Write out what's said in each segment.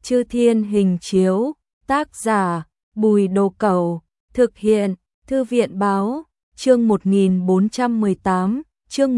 Chư Thiên Hình Chiếu, tác giả Bùi Đồ Cẩu, thực hiện Thư viện Báo, chương 1418, chương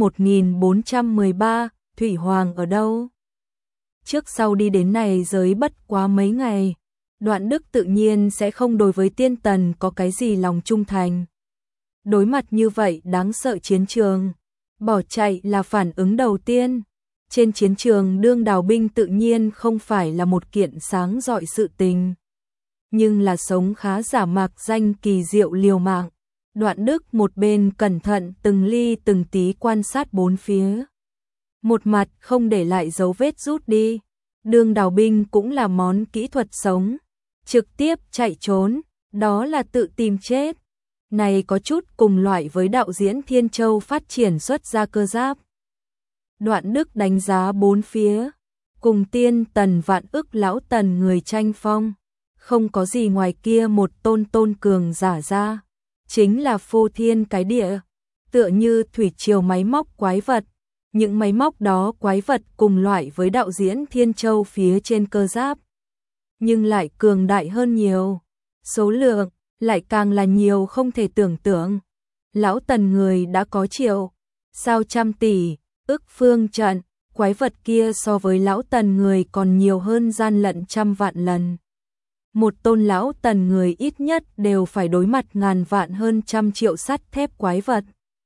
1413, Thủy Hoàng ở đâu? Trước sau đi đến này giới bất quá mấy ngày, Đoạn Đức tự nhiên sẽ không đối với Tiên Tần có cái gì lòng trung thành. Đối mặt như vậy đáng sợ chiến trường, bỏ chạy là phản ứng đầu tiên. Trên chiến trường đương đào binh tự nhiên không phải là một kiện sáng rọi sự tình, nhưng là sống khá giả mạc danh kỳ diệu liều mạng. Đoạn Đức một bên cẩn thận từng ly từng tí quan sát bốn phía, một mặt không để lại dấu vết rút đi. Đương đào binh cũng là món kỹ thuật sống, trực tiếp chạy trốn, đó là tự tìm chết. Này có chút cùng loại với đạo diễn Thiên Châu phát triển xuất ra cơ giáp. Đoạn Đức đánh giá bốn phía, cùng Tiên Tần vạn ức lão Tần người tranh phong, không có gì ngoài kia một tôn cường giả ra, chính là phô thiên cái địa, tựa như thủy triều máy móc quái vật. Những máy móc đó quái vật cùng loại với đạo diễn Thiên Châu phía trên cơ giáp, nhưng lại cường đại hơn nhiều, số lượng lại càng là nhiều không thể tưởng tượng. Lão Tần người đã có triệu, sao trăm tỷ, ức phương trận, quái vật kia so với lão Tần người còn nhiều hơn gian lận trăm vạn lần. Một tôn lão Tần người ít nhất đều phải đối mặt ngàn vạn hơn trăm triệu sắt thép quái vật.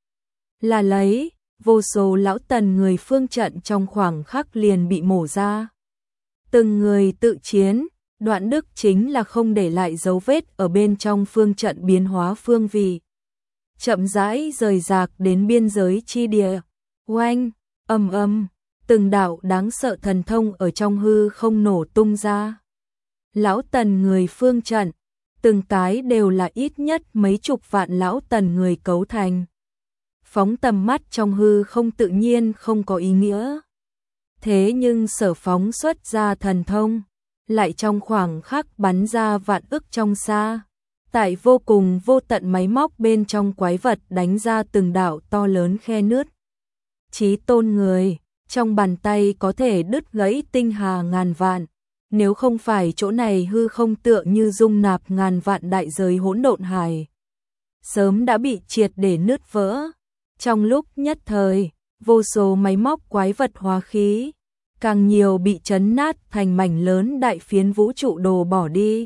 Là lấy, vô số lão Tần người phương trận trong khoảng khắc liền bị mổ ra. Từng người tự chiến, Đoạn Đức chính là không để lại dấu vết ở bên trong phương trận biến hóa phương vị. Chậm rãi rời rạc đến biên giới chi địa. Oanh, ầm ầm, từng đạo đáng sợ thần thông ở trong hư không nổ tung ra. Lão Tần người phương trận, từng cái đều là ít nhất mấy chục vạn lão Tần người cấu thành. Phóng tầm mắt trong hư không tự nhiên không có ý nghĩa. Thế nhưng sở phóng xuất ra thần thông, lại trong khoảng khắc bắn ra vạn ức trong xa. Tại vô cùng vô tận máy móc bên trong quái vật đánh ra từng đạo to lớn khe nứt. Chí tôn người, trong bàn tay có thể đứt gãy tinh hà ngàn vạn. Nếu không phải chỗ này hư không tựa như dung nạp ngàn vạn đại giới hỗn độn hải, sớm đã bị triệt để nứt vỡ. Trong lúc nhất thời, vô số máy móc quái vật hóa khí, càng nhiều bị chấn nát thành mảnh lớn đại phiến vũ trụ đổ bỏ đi.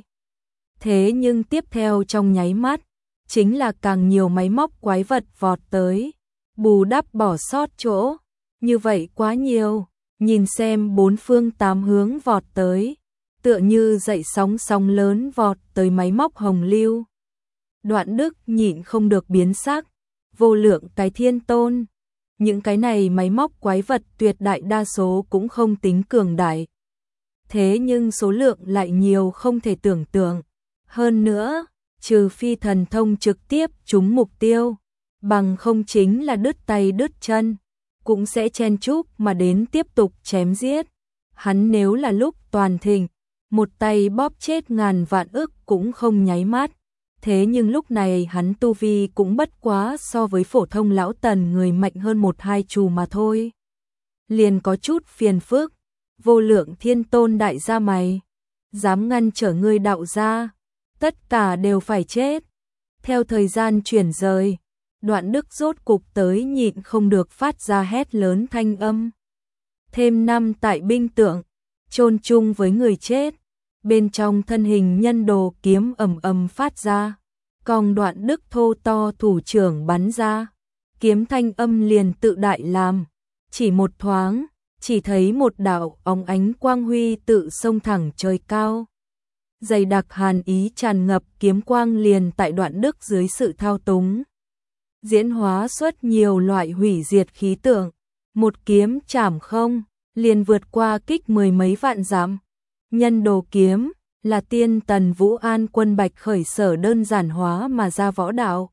Thế nhưng tiếp theo trong nháy mắt, chính là càng nhiều máy móc quái vật vọt tới, bù đắp bỏ sót chỗ. Như vậy quá nhiều, nhìn xem bốn phương tám hướng vọt tới, tựa như dậy sóng lớn vọt tới máy móc hồng lưu. Đoạn Đức nhịn không được biến sắc, vô lượng cái thiên tôn. Những cái này máy móc quái vật tuyệt đại đa số cũng không tính cường đại. Thế nhưng số lượng lại nhiều không thể tưởng tượng. Hơn nữa, trừ phi thần thông trực tiếp trúng mục tiêu, bằng không chính là đứt tay đứt chân, cũng sẽ chen chúc mà đến tiếp tục chém giết. Hắn nếu là lúc toàn thịnh, một tay bóp chết ngàn vạn ức cũng không nháy mắt. Thế nhưng lúc này hắn tu vi cũng bất quá so với phổ thông lão Tần người mạnh hơn một hai chù mà thôi. Liền có chút phiền phức. Vô lượng thiên tôn đại gia mày, dám ngăn trở ngươi đạo gia, tất cả đều phải chết. Theo thời gian chuyển rời, Đoạn Đức rốt cục tới nhịn không được phát ra hét lớn thanh âm. Thêm năm tại binh tượng, chôn chung với người chết. Bên trong thân hình nhân đồ kiếm ầm ầm phát ra, cong Đoạn Đức thô to thủ trưởng bắn ra, kiếm thanh âm liền tự đại làm. Chỉ một thoáng, chỉ thấy một đạo óng ánh quang huy tự xông thẳng trời cao. Dày đặc hàn ý tràn ngập, kiếm quang liền tại Đoạn Đức dưới sự thao túng diễn hóa xuất nhiều loại hủy diệt khí tượng. Một kiếm chảm không, liền vượt qua kích mười mấy vạn dặm. Nhân đồ kiếm là Tiên Tần Vũ An quân Bạch Khởi sở đơn giản hóa mà ra võ đạo.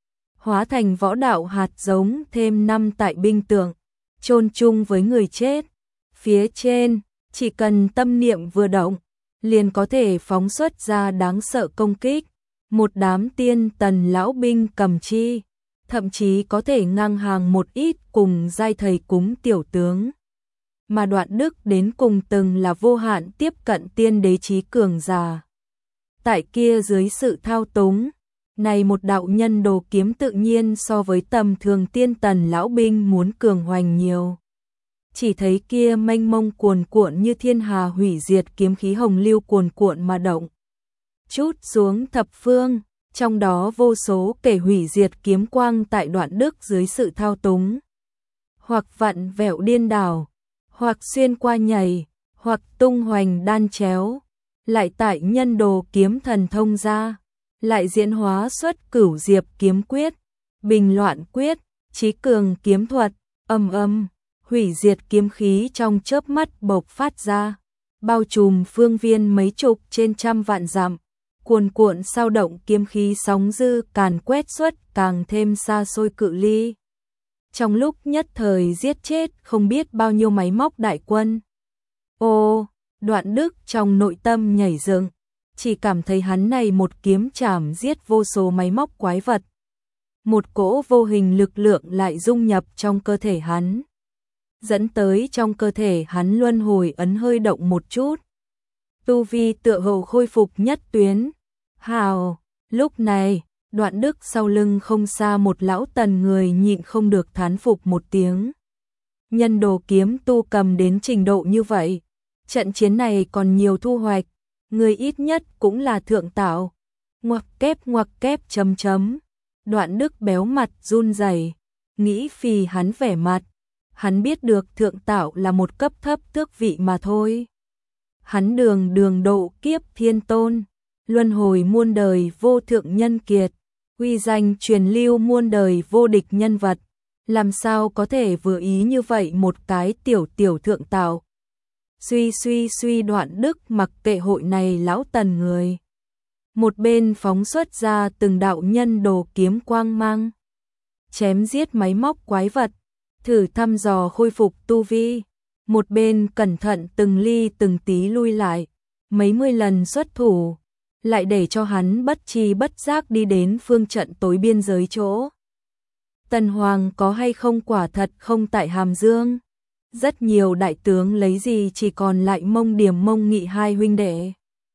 Hóa thành võ đạo hạt giống, thêm năm tại binh tượng, chôn chung với người chết. Phía trên, chỉ cần tâm niệm vừa động, liền có thể phóng xuất ra đáng sợ công kích. Một đám Tiên Tần lão binh cầm chi, thậm chí có thể ngang hàng một ít cùng giai thầy cúng tiểu tướng. mà Đoạn Đức đến cùng từng là vô hạn tiếp cận tiên đế chí cường giả. Tại kia dưới sự thao túng, này một đạo nhân đồ kiếm tự nhiên so với tầm thường tiên tần lão binh muốn cường hoành nhiều. Chỉ thấy kia mênh mông cuồn cuộn như thiên hà hủy diệt kiếm khí hồng lưu cuồn cuộn mà động. Chút xuống thập phương, trong đó vô số kẻ hủy diệt kiếm quang tại Đoạn Đức dưới sự thao túng. Hoặc vặn vẹo điên đảo, hoặc xuyên qua nhảy, hoặc tung hoành đan chéo, lại tại nhân đồ kiếm thần thông ra, lại diễn hóa xuất Cửu Diệp kiếm quyết, Bình Loạn quyết, Chí Cường kiếm thuật, hủy diệt kiếm khí trong chớp mắt bộc phát ra, bao trùm phương viên mấy chục trên trăm vạn dặm, cuồn cuộn sao động kiếm khí sóng dư càn quét xuất càng thêm xa xôi cự ly. Trong lúc nhất thời giết chết không biết bao nhiêu máy móc đại quân. Ô, Đoạn Đức trong nội tâm nhảy dựng, chỉ cảm thấy hắn này một kiếm chảm giết vô số máy móc quái vật. Một cỗ vô hình lực lượng lại dung nhập trong cơ thể hắn, dẫn tới trong cơ thể hắn luân hồi ấn hơi động một chút. Tu vi tựa hồ khôi phục nhất tuyến. Hào, lúc này, Đoạn Đức sau lưng không xa một lão tần người nhịn không được thán phục một tiếng. Nhân đồ kiếm tu cầm đến trình độ như vậy, trận chiến này còn nhiều thu hoạch, người ít nhất cũng là thượng tạo. Ngoặc kép chấm chấm. Đoạn Đức béo mặt run rẩy, nghĩ phì hắn vẻ mặt. Hắn biết được thượng tạo là một cấp thấp tước vị mà thôi. Hắn đường độ kiếp thiên tôn, luân hồi muôn đời vô thượng nhân kiệt, uy danh truyền lưu muôn đời vô địch nhân vật, làm sao có thể vừa ý như vậy một cái tiểu thượng tạo. Suy Đoạn Đức mặc kệ hội này lão tần người. Một bên phóng xuất ra từng đạo nhân đồ kiếm quang mang, chém giết máy móc quái vật, thử thăm dò khôi phục tu vi. Một bên cẩn thận từng ly từng tí lui lại, mấy mươi lần xuất thủ, lại để cho hắn bất tri bất giác đi đến phương trận tối biên giới chỗ. Tần Hoàng có hay không quả thật không tại Hàm Dương. Rất nhiều đại tướng lấy gì chỉ còn lại Mông Điểm Mông Nghị hai huynh đệ.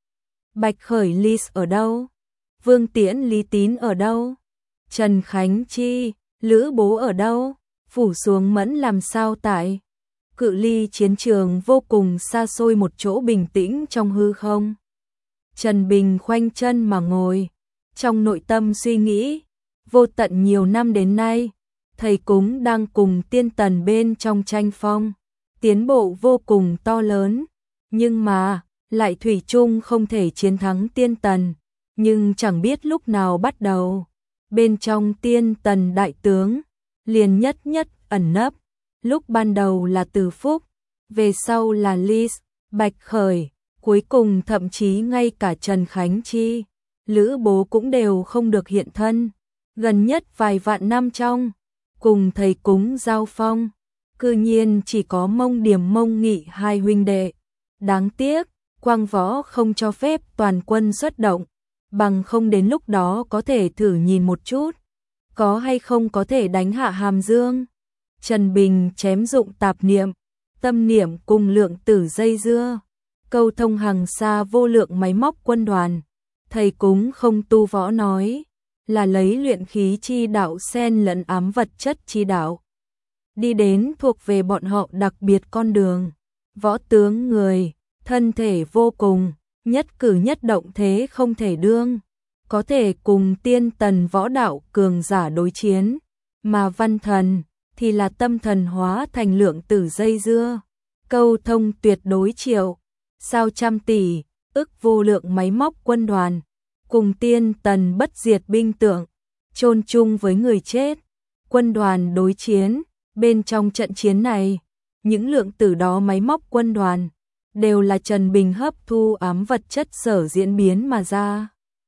Bạch Khởi Lis ở đâu? Vương Tiễn Lý Tín ở đâu? Trần Khánh Chi, Lữ Bố ở đâu? Phủ xuống Mẫn làm sao tại? Cự ly chiến trường vô cùng xa xôi một chỗ bình tĩnh trong hư không. Trần Bình khoanh chân mà ngồi, trong nội tâm suy nghĩ, vô tận nhiều năm đến nay, thầy cúng đang cùng tiên tần bên trong tranh phong, tiến bộ vô cùng to lớn, nhưng mà lại thủy chung không thể chiến thắng tiên tần, nhưng chẳng biết lúc nào bắt đầu, bên trong tiên tần đại tướng, liền nhất ẩn nấp, lúc ban đầu là Từ Phúc, về sau là Lis, Bạch Khởi, cuối cùng thậm chí ngay cả Trần Khánh Chi, Lữ Bố cũng đều không được hiện thân, gần nhất vài vạn năm trong, cùng thầy cúng giao phong, cư nhiên chỉ có Mông Điểm Mông Nghị hai huynh đệ. Đáng tiếc, Quang Võ không cho phép toàn quân xuất động, bằng không đến lúc đó có thể thử nhìn một chút, có hay không có thể đánh hạ Hàm Dương. Trần Bình chém dụng tạp niệm, tâm niệm cùng lượng tử dây dưa, câu thông hàng xa vô lượng máy móc quân đoàn. Thầy cúng không tu võ nói, là lấy luyện khí chi đạo xen lẫn ám vật chất chi đạo. Đi đến thuộc về bọn họ đặc biệt con đường, võ tướng người, thân thể vô cùng, nhất cử nhất động thế không thể đương, có thể cùng tiên tần võ đạo cường giả đối chiến, mà văn thần thì là tâm thần hóa thành lượng tử dây dưa, câu thông tuyệt đối triệu, sao trăm tỷ, ức vô lượng máy móc quân đoàn, cùng tiên tần bất diệt binh tượng, chôn chung với người chết, quân đoàn đối chiến, bên trong trận chiến này, những lượng tử đó máy móc quân đoàn, đều là Trần Bình hấp thu ám vật chất sở diễn biến mà ra.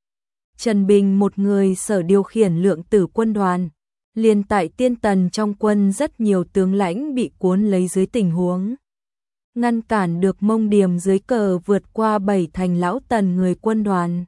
Trần Bình một người sở điều khiển lượng tử quân đoàn, liền tại tiên tần trong quân rất nhiều tướng lãnh bị cuốn lấy dưới tình huống. Ngăn cản được Mông Điểm dưới cờ vượt qua 7 thành lão tần người quân đoàn.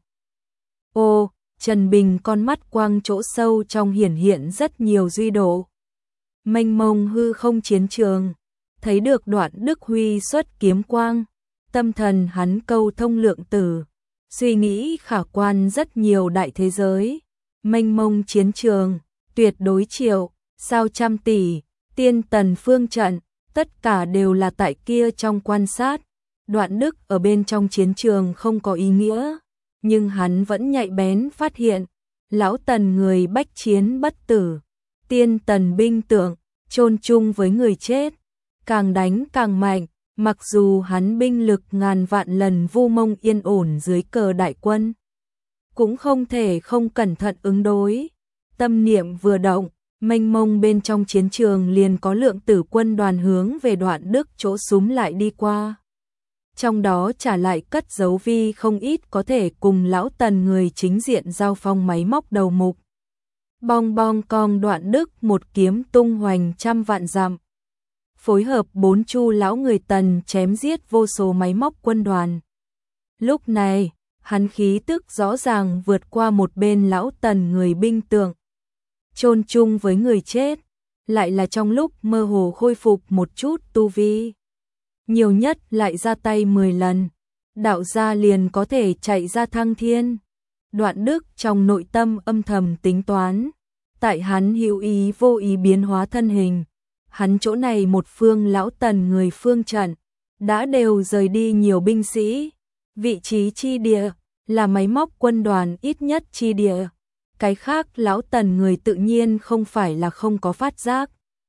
Ô, Trần Bình con mắt quang chỗ sâu trong hiển hiện rất nhiều duy độ. Mênh mông hư không chiến trường, thấy được Đoạn Đức huy xuất kiếm quang, tâm thần hắn câu thông lượng tử, suy nghĩ khả quan rất nhiều đại thế giới, mênh mông chiến trường, tuyệt đối triệu, sao trăm tỷ, tiên tần phương trận, tất cả đều là tại kia trong quan sát. Đoạn Đức ở bên trong chiến trường không có ý nghĩa, nhưng hắn vẫn nhạy bén phát hiện, lão Tần người bách chiến bất tử, tiên tần binh tượng, chôn chung với người chết, càng đánh càng mạnh, mặc dù hắn binh lực ngàn vạn lần vu mông yên ổn dưới cờ đại quân, cũng không thể không cẩn thận ứng đối. Tâm niệm vừa động, mênh mông bên trong chiến trường liền có lượng tử quân đoàn hướng về Đoạn Đức chỗ súm lại đi qua. Trong đó trả lại cất giấu vi không ít có thể cùng lão Tần người chính diện giao phong máy móc đầu mục. Bong bong cong, Đoạn Đức một kiếm tung hoành trăm vạn dặm. Phối hợp 4 chu lão người Tần chém giết vô số máy móc quân đoàn. Lúc này, hắn khí tức rõ ràng vượt qua một bên lão Tần người binh tượng, chôn chung với người chết, lại là trong lúc mơ hồ khôi phục một chút tu vi. Nhiều nhất lại ra tay 10 lần, đạo gia liền có thể chạy ra thăng thiên. Đoạn Đức trong nội tâm âm thầm tính toán, tại hắn hữu ý vô ý biến hóa thân hình, hắn chỗ này một phương lão Tần người phương trận, đã đều rời đi nhiều binh sĩ, vị trí chi địa là máy móc quân đoàn ít nhất chi địa. Cái khác lão Tần người tự nhiên không phải là không có phát giác.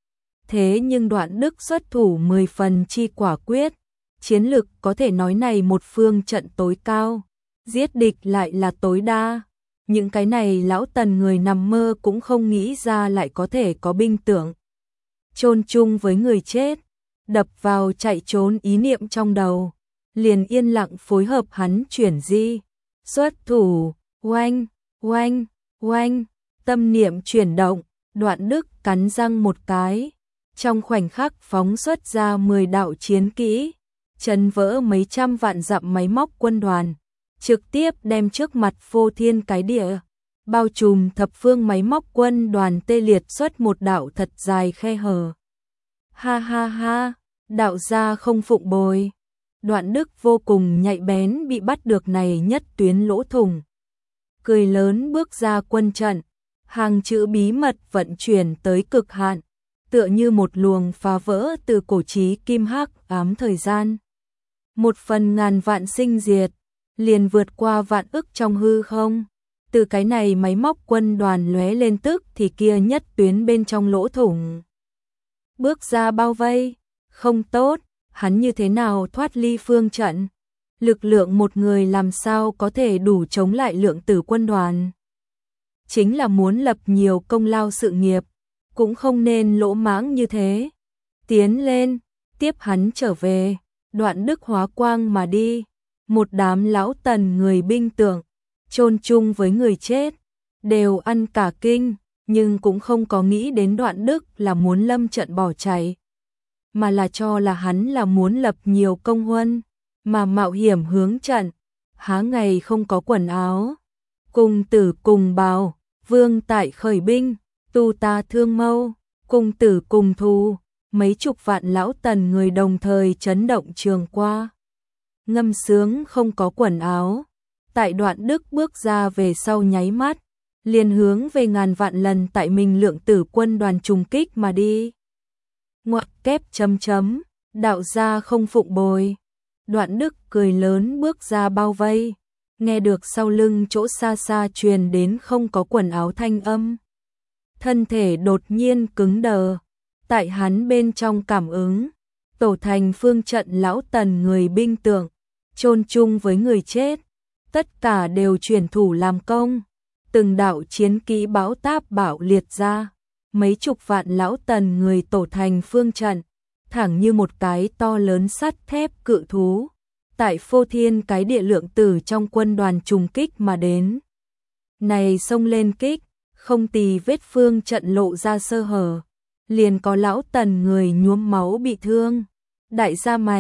Thế nhưng Đoạn Đức xuất thủ 10 phần chi quả quyết, chiến lực có thể nói này một phương trận tối cao, giết địch lại là tối đa. Những cái này lão Tần người nằm mơ cũng không nghĩ ra lại có thể có binh tượng chôn chung với người chết, đập vào chạy trốn ý niệm trong đầu, liền yên lặng phối hợp hắn chuyển di, xuất thủ, oanh, oanh, oanh, tâm niệm chuyển động, Đoạn Đức cắn răng một cái, trong khoảnh khắc phóng xuất ra 10 đạo chiến kỹ, chấn vỡ mấy trăm vạn dặm máy móc quân đoàn, trực tiếp đem trước mặt phô thiên cái địa, bao trùm thập phương máy móc quân đoàn tê liệt xuất một đạo thật dài khe hở. Ha ha ha, đạo gia không phụng bồi. Đoạn Đức vô cùng nhạy bén bị bắt được này nhất tuyến lỗ thủng. Cười lớn bước ra quân trận, hàng chữ bí mật vận chuyển tới cực hạn, tựa như một luồng phá vỡ từ cổ chí kim hắc ám thời gian. Một phần ngàn vạn sinh diệt, liền vượt qua vạn ức trong hư không. Từ cái này máy móc quân đoàn lóe lên tức thì kia nhất tuyến bên trong lỗ thủng. Bước ra bao vây, không tốt, hắn như thế nào thoát ly phương trận? Lực lượng một người làm sao có thể đủ chống lại lượng tử quân đoàn? Chính là muốn lập nhiều công lao sự nghiệp, cũng không nên lỗ mãng như thế. Tiến lên, tiếp hắn trở về, Đoạn Đức hóa quang mà đi. Một đám lão Tần người binh tượng, chôn chung với người chết, đều ăn cả kinh, nhưng cũng không có nghĩ đến Đoạn Đức là muốn lâm trận bỏ chạy, mà là cho là hắn là muốn lập nhiều công huân, mà mạo hiểm hướng trận, há ngày không có quần áo. Cùng tử cùng bào, vương tại khởi binh, tu ta thương mâu, cùng tử cùng thù, mấy chục vạn lão Tần người đồng thời chấn động trường qua. Ngâm sướng không có quần áo, tại Đoạn Đức bước ra về sau nháy mắt, liền hướng về ngàn vạn lần tại mình lượng tử quân đoàn trùng kích mà đi. Ngoặc kép chấm chấm, đạo gia không phụng bồi. Đoạn Đức cười lớn bước ra bao vây, nghe được sau lưng chỗ xa xa truyền đến không có quần áo thanh âm. Thân thể đột nhiên cứng đờ, tại hắn bên trong cảm ứng, tổ thành phương trận lão Tần người binh tượng, chôn chung với người chết, tất cả đều chuyển thủ làm công, từng đạo chiến kỹ bão táp bạo liệt ra, mấy chục vạn lão Tần người tổ thành phương trận, thẳng như một cái to lớn sắt thép cự thú, tại phô thiên cái địa lượng tử trong quân đoàn trùng kích mà đến. Này xông lên kích, không tì vết phương trận lộ ra sơ hở, liền có lão Tần người nhuốm máu bị thương. Đại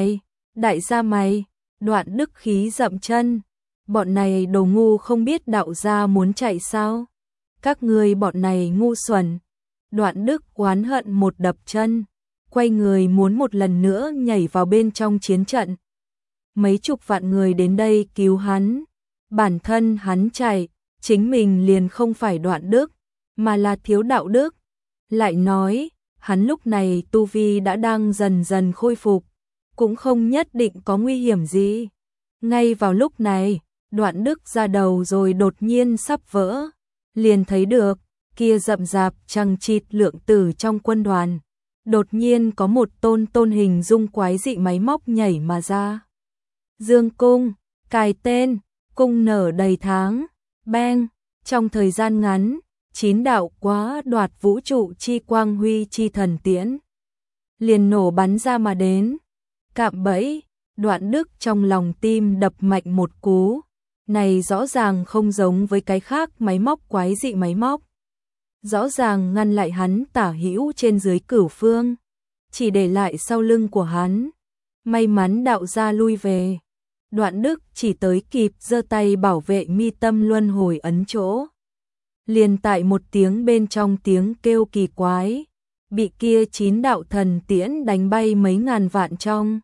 gia mày, Đoạn Đức khí dậm chân, bọn này đồ ngu không biết đạo gia muốn chạy sao? Các ngươi bọn này ngu xuẩn. Đoạn Đức oán hận một đập chân, quay người muốn một lần nữa nhảy vào bên trong chiến trận. Mấy chục vạn người đến đây cứu hắn, bản thân hắn chạy, chính mình liền không phải Đoạn Đức, mà là thiếu đạo đức. Lại nói, hắn lúc này tu vi đã đang dần dần khôi phục, cũng không nhất định có nguy hiểm gì. Ngay vào lúc này, Đoạn Đức ra đầu rồi đột nhiên sắp vỡ, liền thấy được, kia rậm rạp chằng chịt lượng tử trong quân đoàn. Đột nhiên có một tôn hình dung quái dị máy móc nhảy mà ra. Dương cung, cài tên, cung nở đầy tháng, beng, trong thời gian ngắn, 9 đạo quá đoạt vũ trụ chi quang huy chi thần tiễn liền nổ bắn ra mà đến. Cạm bẫy, Đoạn Đức trong lòng tim đập mạnh một cú, này rõ ràng không giống với cái khác máy móc quái dị máy móc. Rõ ràng ngăn lại hắn tả hữu trên dưới cửu phương, chỉ để lại sau lưng của hắn. May mắn đạo gia lui về, Đoạn Đức chỉ tới kịp giơ tay bảo vệ mi tâm luân hồi ấn chỗ. Liền tại một tiếng bên trong tiếng kêu kỳ quái, bị kia 9 đạo thần tiễn đánh bay mấy ngàn vạn trong.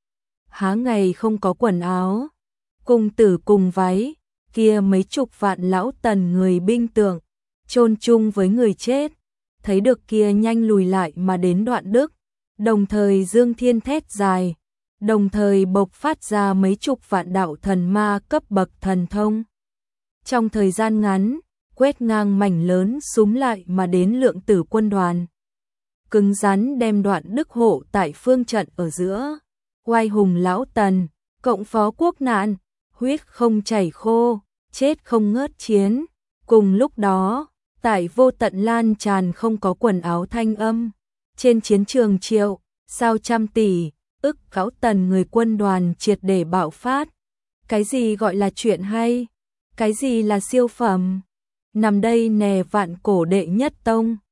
Há ngày không có quần áo, cung tử cùng váy, kia mấy chục vạn lão tần người binh tượng, chôn chung với người chết, thấy được kia nhanh lùi lại mà đến Đoạn Đức, đồng thời dương thiên thét dài, đồng thời bộc phát ra mấy chục vạn đạo thần ma cấp bậc thần thông. Trong thời gian ngắn, quét ngang mảnh lớn súm lại mà đến lượng tử quân đoàn. Cứng rắn đem Đoạn Đức hộ tại phương trận ở giữa. Oai hùng lão tần, cộng phó quốc nạn, huyết không chảy khô, chết không ngớt chiến. Cùng lúc đó, tại vô tận lan tràn không có quần áo thanh âm. Trên chiến trường triệu, sao trăm tỷ, ức cáo tần người quân đoàn triệt để bạo phát. Cái gì gọi là chuyện hay? Cái gì là siêu phẩm? Nằm đây nè vạn cổ đệ nhất tông.